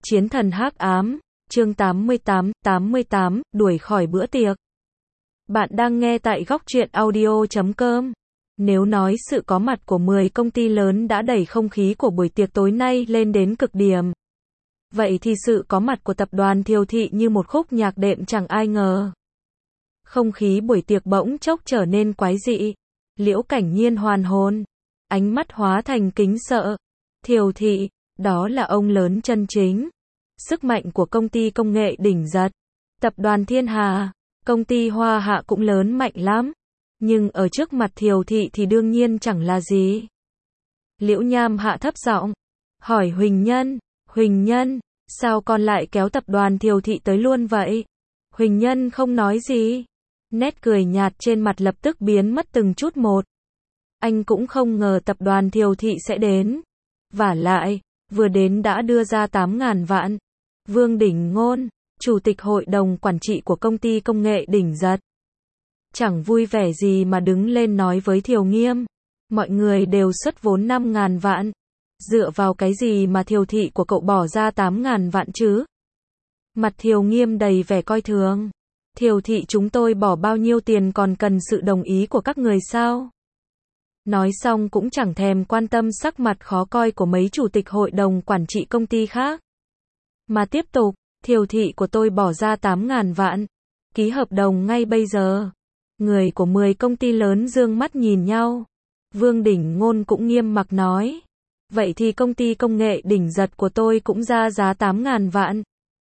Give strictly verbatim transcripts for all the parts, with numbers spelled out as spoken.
Chiến thần hắc ám, chương tám mươi tám, tám mươi tám, đuổi khỏi bữa tiệc. Bạn đang nghe tại góc truyện audio chấm com. Nếu nói sự có mặt của mười công ty lớn đã đẩy không khí của buổi tiệc tối nay lên đến cực điểm, vậy thì sự có mặt của tập đoàn Thiều Thị như một khúc nhạc đệm chẳng ai ngờ. Không khí buổi tiệc bỗng chốc trở nên quái dị. Liễu Cảnh Nhiên hoàn hồn, ánh mắt hóa thành kính sợ. Thiều Thị, đó là ông lớn chân chính. Sức mạnh của công ty công nghệ đỉnh giật. Tập đoàn Thiên Hà, công ty Hoa Hạ cũng lớn mạnh lắm. Nhưng ở trước mặt Thiều Thị thì đương nhiên chẳng là gì. Liễu Nham hạ thấp giọng, hỏi Huỳnh Nhân, Huỳnh Nhân, sao con lại kéo tập đoàn Thiều Thị tới luôn vậy? Huỳnh Nhân không nói gì. Nét cười nhạt trên mặt lập tức biến mất từng chút một. Anh cũng không ngờ tập đoàn Thiều Thị sẽ đến. Vả lại, vừa đến đã đưa ra tám ngàn vạn. Vương Đỉnh Ngôn, chủ tịch hội đồng quản trị của công ty công nghệ đỉnh giật, chẳng vui vẻ gì mà đứng lên nói với Thiều Nghiêm. Mọi người đều xuất vốn năm ngàn vạn. Dựa vào cái gì mà Thiều Thị của cậu bỏ ra tám ngàn vạn chứ? Mặt Thiều Nghiêm đầy vẻ coi thường. Thiều Thị chúng tôi bỏ bao nhiêu tiền còn cần sự đồng ý của các người sao? Nói xong cũng chẳng thèm quan tâm sắc mặt khó coi của mấy chủ tịch hội đồng quản trị công ty khác. Mà tiếp tục, Thiều Thị của tôi bỏ ra tám ngàn vạn. Ký hợp đồng ngay bây giờ. Người của mười công ty lớn dương mắt nhìn nhau. Vương Đỉnh Ngôn cũng nghiêm mặc nói. Vậy thì công ty công nghệ đỉnh giật của tôi cũng ra giá tám ngàn vạn.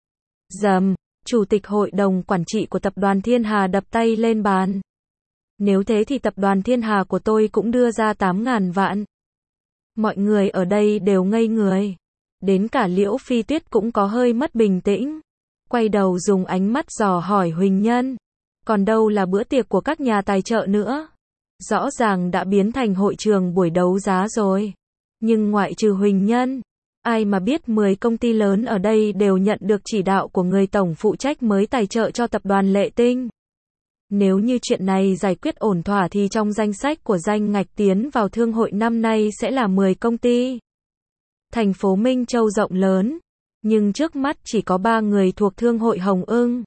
Dầm, chủ tịch hội đồng quản trị của tập đoàn Thiên Hà đập tay lên bàn. Nếu thế thì tập đoàn Thiên Hà của tôi cũng đưa ra tám ngàn vạn. Mọi người ở đây đều ngây người. Đến cả Liễu Phi Tuyết cũng có hơi mất bình tĩnh. Quay đầu dùng ánh mắt dò hỏi Huỳnh Nhân. Còn đâu là bữa tiệc của các nhà tài trợ nữa? Rõ ràng đã biến thành hội trường buổi đấu giá rồi. Nhưng ngoại trừ Huỳnh Nhân, ai mà biết mười công ty lớn ở đây đều nhận được chỉ đạo của người tổng phụ trách mới tài trợ cho tập đoàn Lệ Tinh. Nếu như chuyện này giải quyết ổn thỏa thì trong danh sách của danh ngạch tiến vào thương hội năm nay sẽ là mười công ty. Thành phố Minh Châu rộng lớn, nhưng trước mắt chỉ có ba người thuộc thương hội Hồng Ưng.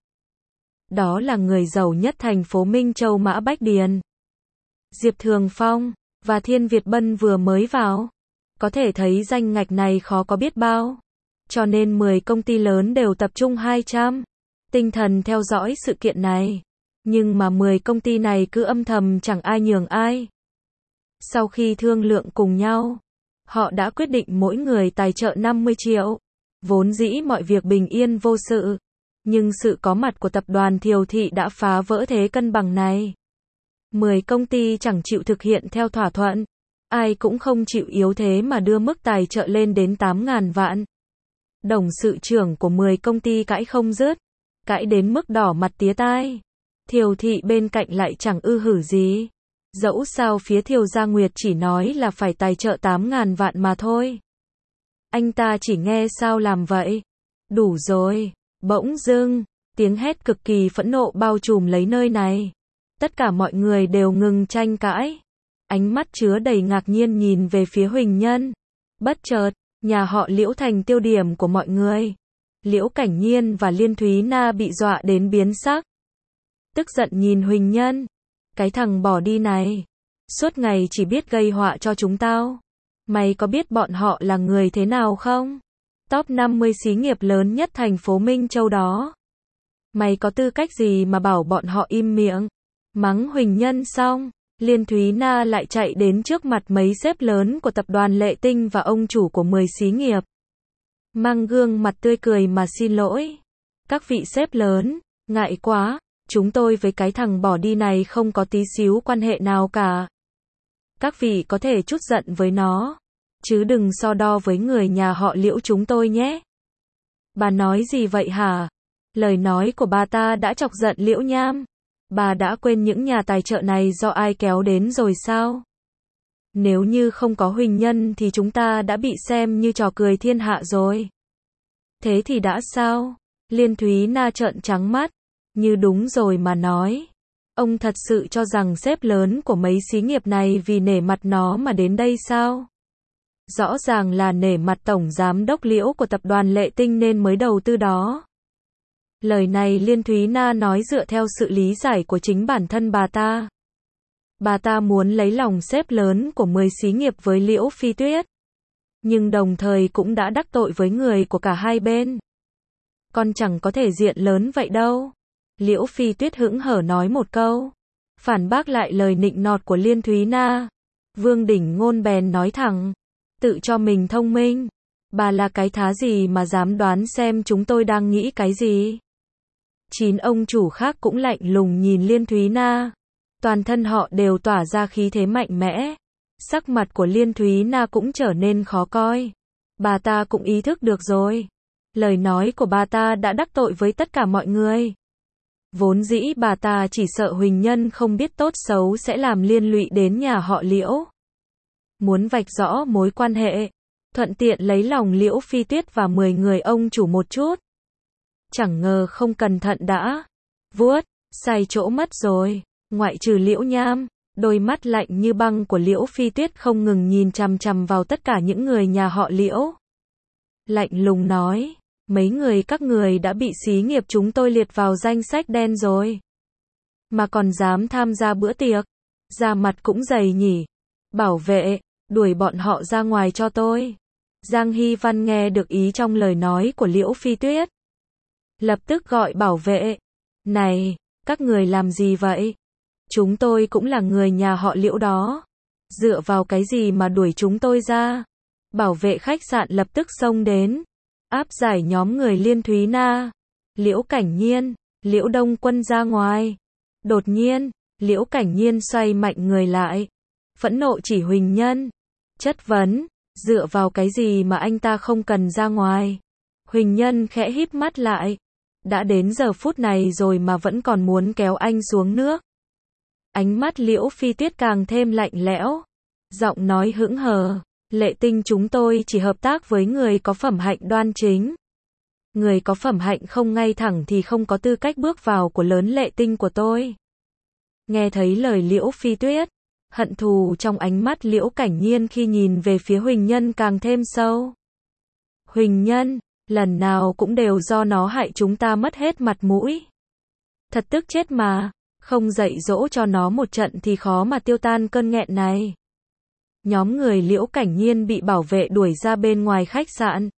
Đó là người giàu nhất thành phố Minh Châu Mã Bách Điền, Diệp Thường Phong và Thiên Việt Bân vừa mới vào. Có thể thấy danh ngạch này khó có biết bao. Cho nên mười công ty lớn đều tập trung hai trăm tinh thần theo dõi sự kiện này. Nhưng mà mười công ty này cứ âm thầm chẳng ai nhường ai. Sau khi thương lượng cùng nhau, họ đã quyết định mỗi người tài trợ năm mươi triệu. Vốn dĩ mọi việc bình yên vô sự. Nhưng sự có mặt của tập đoàn Thiều Thị đã phá vỡ thế cân bằng này. mười công ty chẳng chịu thực hiện theo thỏa thuận. Ai cũng không chịu yếu thế mà đưa mức tài trợ lên đến tám ngàn vạn.董sự trưởng của mười công ty cãi không dứt. Cãi đến mức đỏ mặt tía tai. Thiều Thị bên cạnh lại chẳng ư hử gì. Dẫu sao phía Thiều Gia Nguyệt chỉ nói là phải tài trợ tám ngàn vạn mà thôi. Anh ta chỉ nghe sao làm vậy. Đủ rồi. Bỗng dưng, tiếng hét cực kỳ phẫn nộ bao trùm lấy nơi này. Tất cả mọi người đều ngừng tranh cãi. Ánh mắt chứa đầy ngạc nhiên nhìn về phía Huỳnh Nhân. Bất chợt, nhà họ Liễu thành tiêu điểm của mọi người. Liễu Cảnh Nhiên và Liên Thúy Na bị dọa đến biến sắc. Tức giận nhìn Huỳnh Nhân. Cái thằng bỏ đi này. Suốt ngày chỉ biết gây họa cho chúng tao. Mày có biết bọn họ là người thế nào không? Top năm mươi xí nghiệp lớn nhất thành phố Minh Châu đó. Mày có tư cách gì mà bảo bọn họ im miệng? Mắng Huỳnh Nhân xong, Liên Thúy Na lại chạy đến trước mặt mấy sếp lớn của tập đoàn Lệ Tinh và ông chủ của mười xí nghiệp. Mang gương mặt tươi cười mà xin lỗi. Các vị sếp lớn, ngại quá, chúng tôi với cái thằng bỏ đi này không có tí xíu quan hệ nào cả. Các vị có thể chút giận với nó, chứ đừng so đo với người nhà họ Liễu chúng tôi nhé. Bà nói gì vậy hả? Lời nói của bà ta đã chọc giận Liễu Nham. Bà đã quên những nhà tài trợ này do ai kéo đến rồi sao? Nếu như không có Huỳnh Nhân thì chúng ta đã bị xem như trò cười thiên hạ rồi. Thế thì đã sao? Liên Thúy Na trợn trắng mắt. Như đúng rồi mà nói. Ông thật sự cho rằng sếp lớn của mấy xí nghiệp này vì nể mặt nó mà đến đây sao? Rõ ràng là nể mặt tổng giám đốc Liễu của tập đoàn Lệ Tinh nên mới đầu tư đó. Lời này Liên Thúy Na nói dựa theo sự lý giải của chính bản thân bà ta. Bà ta muốn lấy lòng sếp lớn của mười xí nghiệp với Liễu Phi Tuyết. Nhưng đồng thời cũng đã đắc tội với người của cả hai bên. Con chẳng có thể diện lớn vậy đâu. Liễu Phi Tuyết hững hở nói một câu. Phản bác lại lời nịnh nọt của Liên Thúy Na. Vương Đỉnh Ngôn bèn nói thẳng. Tự cho mình thông minh. Bà là cái thá gì mà dám đoán xem chúng tôi đang nghĩ cái gì? Chín ông chủ khác cũng lạnh lùng nhìn Liên Thúy Na. Toàn thân họ đều tỏa ra khí thế mạnh mẽ. Sắc mặt của Liên Thúy Na cũng trở nên khó coi. Bà ta cũng ý thức được rồi. Lời nói của bà ta đã đắc tội với tất cả mọi người. Vốn dĩ bà ta chỉ sợ Huỳnh Nhân không biết tốt xấu sẽ làm liên lụy đến nhà họ Liễu. Muốn vạch rõ mối quan hệ, thuận tiện lấy lòng Liễu Phi Tuyết và mười người ông chủ một chút. Chẳng ngờ không cẩn thận đã vuốt sai chỗ mất rồi. Ngoại trừ Liễu Nham, đôi mắt lạnh như băng của Liễu Phi Tuyết không ngừng nhìn chằm chằm vào tất cả những người nhà họ Liễu. Lạnh lùng nói, mấy người các người đã bị xí nghiệp chúng tôi liệt vào danh sách đen rồi. Mà còn dám tham gia bữa tiệc, da mặt cũng dày nhỉ. Bảo vệ, đuổi bọn họ ra ngoài cho tôi. Giang Hy Văn nghe được ý trong lời nói của Liễu Phi Tuyết. Lập tức gọi bảo vệ. Này, các người làm gì vậy? Chúng tôi cũng là người nhà họ Liễu đó. Dựa vào cái gì mà đuổi chúng tôi ra? Bảo vệ khách sạn lập tức xông đến. Áp giải nhóm người Liên Thúy Na, Liễu Cảnh Nhiên, Liễu Đông Quân ra ngoài. Đột nhiên, Liễu Cảnh Nhiên xoay mạnh người lại. Phẫn nộ chỉ Huỳnh Nhân. Chất vấn, dựa vào cái gì mà anh ta không cần ra ngoài? Huỳnh Nhân khẽ híp mắt lại. Đã đến giờ phút này rồi mà vẫn còn muốn kéo anh xuống nước. Ánh mắt Liễu Phi Tuyết càng thêm lạnh lẽo. Giọng nói hững hờ. Lệ Tinh chúng tôi chỉ hợp tác với người có phẩm hạnh đoan chính. Người có phẩm hạnh không ngay thẳng thì không có tư cách bước vào của lớn Lệ Tinh của tôi. Nghe thấy lời Liễu Phi Tuyết, hận thù trong ánh mắt Liễu Cảnh Nhiên khi nhìn về phía Huỳnh Nhân càng thêm sâu. Huỳnh Nhân, lần nào cũng đều do nó hại chúng ta mất hết mặt mũi. Thật tức chết mà, không dạy dỗ cho nó một trận thì khó mà tiêu tan cơn nghẹn này. Nhóm người Liễu Cảnh Nhiên bị bảo vệ đuổi ra bên ngoài khách sạn.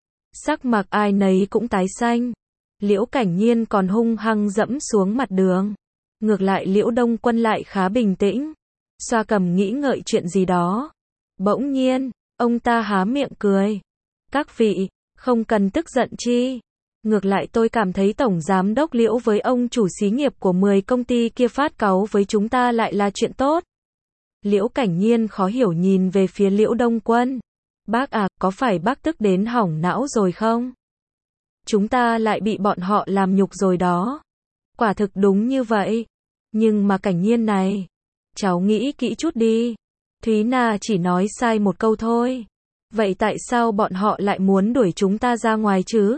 Sắc mặt ai nấy cũng tái xanh. Liễu Cảnh Nhiên còn hung hăng dẫm xuống mặt đường. Ngược lại Liễu Đông Quân lại khá bình tĩnh. Xoa cầm nghĩ ngợi chuyện gì đó. Bỗng nhiên, ông ta há miệng cười. Các vị, không cần tức giận chi. Ngược lại tôi cảm thấy Tổng Giám đốc Liễu với ông chủ xí nghiệp của mười công ty kia phát cáu với chúng ta lại là chuyện tốt. Liễu Cảnh Nhiên khó hiểu nhìn về phía Liễu Đông Quân. Bác à, có phải bác tức đến hỏng não rồi không? Chúng ta lại bị bọn họ làm nhục rồi đó. Quả thực đúng như vậy. Nhưng mà Cảnh Nhiên này, cháu nghĩ kỹ chút đi. Thúy Na chỉ nói sai một câu thôi. Vậy tại sao bọn họ lại muốn đuổi chúng ta ra ngoài chứ?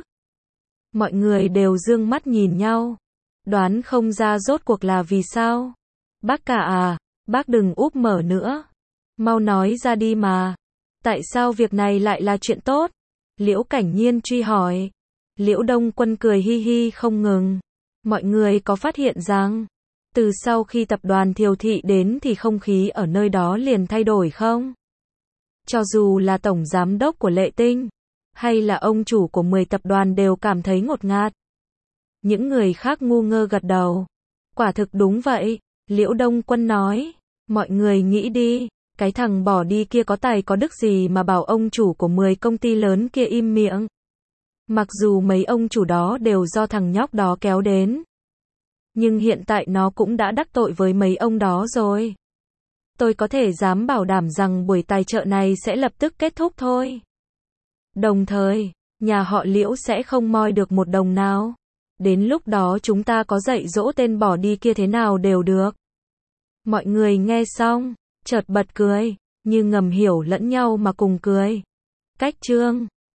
Mọi người đều dương mắt nhìn nhau. Đoán không ra rốt cuộc là vì sao? Bác cả à, bác đừng úp mở nữa. Mau nói ra đi mà. Tại sao việc này lại là chuyện tốt? Liễu Cảnh Nhiên truy hỏi. Liễu Đông Quân cười hi hi không ngừng. Mọi người có phát hiện rằng, từ sau khi tập đoàn Thiều Thị đến thì không khí ở nơi đó liền thay đổi không? Cho dù là tổng giám đốc của Lệ Tinh, hay là ông chủ của mười tập đoàn đều cảm thấy ngột ngạt. Những người khác ngu ngơ gật đầu. Quả thực đúng vậy, Liễu Đông Quân nói. Mọi người nghĩ đi, cái thằng bỏ đi kia có tài có đức gì mà bảo ông chủ của mười công ty lớn kia im miệng. Mặc dù mấy ông chủ đó đều do thằng nhóc đó kéo đến. Nhưng hiện tại nó cũng đã đắc tội với mấy ông đó rồi. Tôi có thể dám bảo đảm rằng buổi tài trợ này sẽ lập tức kết thúc thôi. Đồng thời, nhà họ Liễu sẽ không moi được một đồng nào. Đến lúc đó chúng ta có dạy dỗ tên bỏ đi kia thế nào đều được. Mọi người nghe xong, chợt bật cười, như ngầm hiểu lẫn nhau mà cùng cười. Cách chương